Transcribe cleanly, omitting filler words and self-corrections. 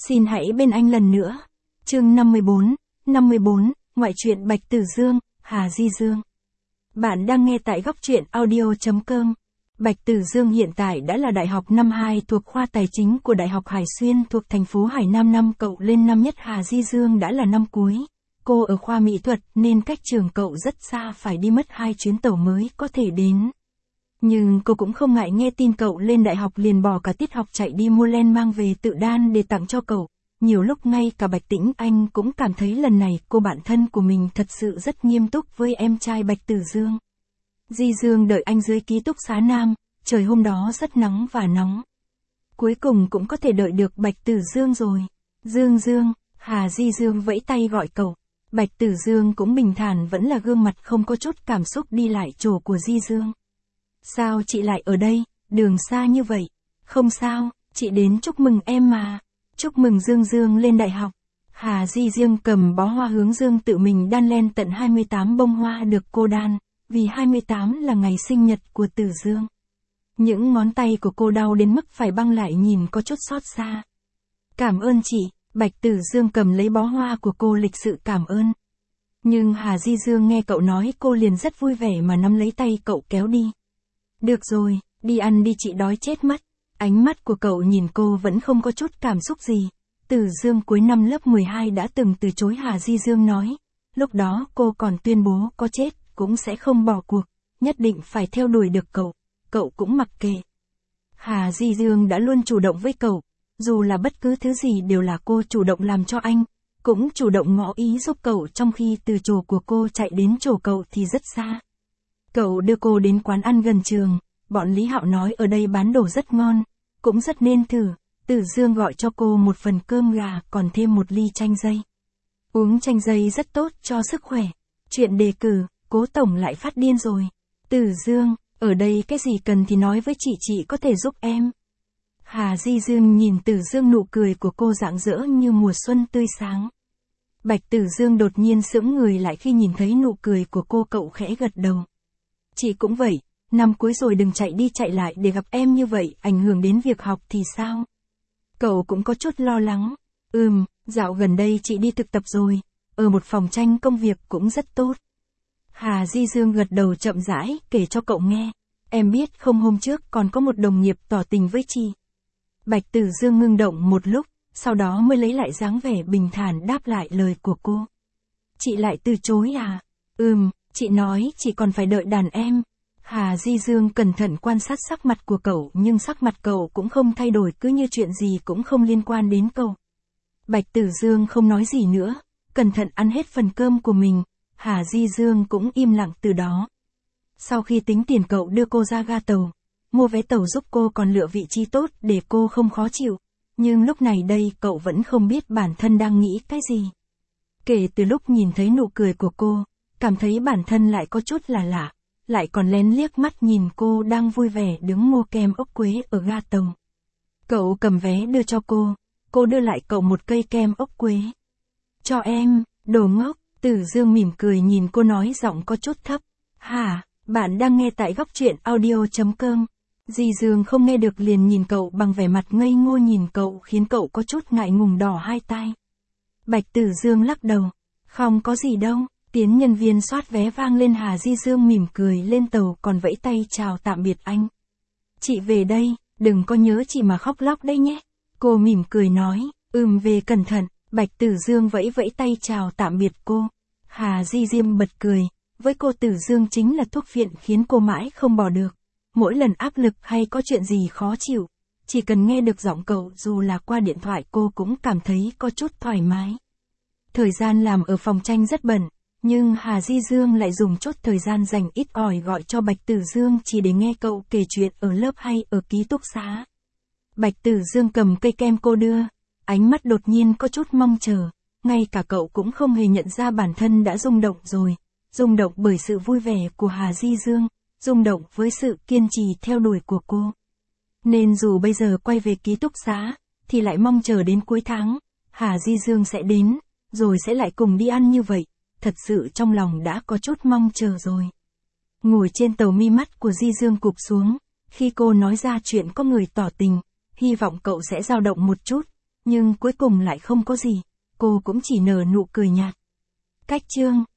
Xin hãy bên anh lần nữa. Chương 54, ngoại truyện Bạch Tử Dương, Hà Di Dương. Bạn đang nghe tại góc truyện audio.com. Bạch Tử Dương hiện tại đã là đại học năm 2 thuộc khoa tài chính của Đại học Hải Xuyên thuộc thành phố Hải Nam. Năm cậu lên năm nhất, Hà Di Dương đã là năm cuối. Cô ở khoa mỹ thuật nên cách trường cậu rất xa, phải đi mất 2 chuyến tàu mới có thể đến. Nhưng cô cũng không ngại nghe tin cậu lên đại học, liền bỏ cả tiết học chạy đi mua len mang về tự đan để tặng cho cậu. Nhiều lúc ngay cả Bạch Tĩnh Anh cũng cảm thấy lần này cô bạn thân của mình thật sự rất nghiêm túc với em trai Bạch Tử Dương. Di Dương đợi anh dưới ký túc xá Nam, trời hôm đó rất nắng và nóng. Cuối cùng cũng có thể đợi được Bạch Tử Dương rồi. Dương Dương, Hà Di Dương vẫy tay gọi cậu. Bạch Tử Dương cũng bình thản, vẫn là gương mặt không có chút cảm xúc đi lại chỗ của Di Dương. Sao chị lại ở đây, đường xa như vậy? Không sao, chị đến chúc mừng em mà. Chúc mừng Dương Dương lên đại học. Hà Di Dương cầm bó hoa hướng dương tự mình đan len tận 28 bông hoa được cô đan, vì 28 là ngày sinh nhật của Tử Dương. Những ngón tay của cô đau đến mức phải băng lại, nhìn có chút xót xa. Cảm ơn chị. Bạch Tử Dương cầm lấy bó hoa của cô lịch sự cảm ơn. Nhưng Hà Di Dương nghe cậu nói cô liền rất vui vẻ mà nắm lấy tay cậu kéo đi. Được rồi, đi ăn đi, chị đói chết mất. Ánh mắt của cậu nhìn cô vẫn không có chút cảm xúc gì. Tử Dương cuối năm lớp 12 đã từng từ chối Hà Di Dương nói. Lúc đó cô còn tuyên bố có chết cũng sẽ không bỏ cuộc, nhất định phải theo đuổi được cậu. Cậu cũng mặc kệ. Hà Di Dương đã luôn chủ động với cậu. Dù là bất cứ thứ gì đều là cô chủ động làm cho anh, cũng chủ động ngỏ ý giúp cậu, trong khi từ chỗ của cô chạy đến chỗ cậu thì rất xa. Cậu đưa cô đến quán ăn gần trường, bọn Lý Hạo nói ở đây bán đồ rất ngon, cũng rất nên thử. Tử Dương gọi cho cô một phần cơm gà còn thêm một ly chanh dây. Uống chanh dây rất tốt cho sức khỏe. Chuyện đề cử, Cố Tổng lại phát điên rồi. Tử Dương, ở đây cái gì cần thì nói với chị có thể giúp em. Hà Di Dương nhìn Tử Dương, nụ cười của cô rạng rỡ như mùa xuân tươi sáng. Bạch Tử Dương đột nhiên sững người lại khi nhìn thấy nụ cười của cô, cậu khẽ gật đầu. Chị cũng vậy, năm cuối rồi đừng chạy đi chạy lại để gặp em như vậy, ảnh hưởng đến việc học thì sao? Cậu cũng có chút lo lắng. Dạo gần đây chị đi thực tập rồi, ở một phòng tranh công việc cũng rất tốt. Hà Di Dương gật đầu chậm rãi, kể cho cậu nghe. Em biết không, hôm trước còn có một đồng nghiệp tỏ tình với chị. Bạch Tử Dương ngưng động một lúc, sau đó mới lấy lại dáng vẻ bình thản đáp lại lời của cô. Chị lại từ chối à? Chị nói chị còn phải đợi đàn em. Hà Di Dương cẩn thận quan sát sắc mặt của cậu, nhưng sắc mặt cậu cũng không thay đổi, cứ như chuyện gì cũng không liên quan đến cậu. Bạch Tử Dương không nói gì nữa, cẩn thận ăn hết phần cơm của mình. Hà Di Dương cũng im lặng từ đó. Sau khi tính tiền, cậu đưa cô ra ga tàu, mua vé tàu giúp cô, còn lựa vị trí tốt để cô không khó chịu. Nhưng lúc này đây cậu vẫn không biết bản thân đang nghĩ cái gì. Kể từ lúc nhìn thấy nụ cười của cô, cảm thấy bản thân lại có chút là lạ, lại còn lén liếc mắt nhìn cô đang vui vẻ đứng mua kem ốc quế ở ga tàu. Cậu cầm vé đưa cho cô đưa lại cậu một cây kem ốc quế. Cho em, đồ ngốc. Tử Dương mỉm cười nhìn cô nói giọng có chút thấp. Hả, bạn đang nghe tại góc truyện audio.com. Di Dương không nghe được liền nhìn cậu bằng vẻ mặt ngây ngô, nhìn cậu khiến cậu có chút ngại ngùng đỏ hai tai. Bạch Tử Dương lắc đầu. Không có gì đâu. Tiếng nhân viên soát vé vang lên, Hà Di Dương mỉm cười lên tàu còn vẫy tay chào tạm biệt anh. Chị về đây, đừng có nhớ chị mà khóc lóc đây nhé. Cô mỉm cười nói, về cẩn thận. Bạch Tử Dương vẫy vẫy tay chào tạm biệt cô. Hà Di Dương bật cười, với cô Tử Dương chính là thuốc phiện khiến cô mãi không bỏ được. Mỗi lần áp lực hay có chuyện gì khó chịu, chỉ cần nghe được giọng cậu dù là qua điện thoại cô cũng cảm thấy có chút thoải mái. Thời gian làm ở phòng tranh rất bận, nhưng Hà Di Dương lại dùng chút thời gian dành ít ỏi gọi cho Bạch Tử Dương chỉ để nghe cậu kể chuyện ở lớp hay ở ký túc xá. Bạch Tử Dương cầm cây kem cô đưa, ánh mắt đột nhiên có chút mong chờ, ngay cả cậu cũng không hề nhận ra bản thân đã rung động rồi, rung động bởi sự vui vẻ của Hà Di Dương, rung động với sự kiên trì theo đuổi của cô. Nên dù bây giờ quay về ký túc xá, thì lại mong chờ đến cuối tháng, Hà Di Dương sẽ đến, rồi sẽ lại cùng đi ăn như vậy, thật sự trong lòng đã có chút mong chờ rồi. Ngồi trên tàu, mi mắt của Di Dương cụp xuống, khi cô nói ra chuyện có người tỏ tình, hy vọng cậu sẽ dao động một chút, nhưng cuối cùng lại không có gì. Cô cũng chỉ nở nụ cười nhạt. Cách chương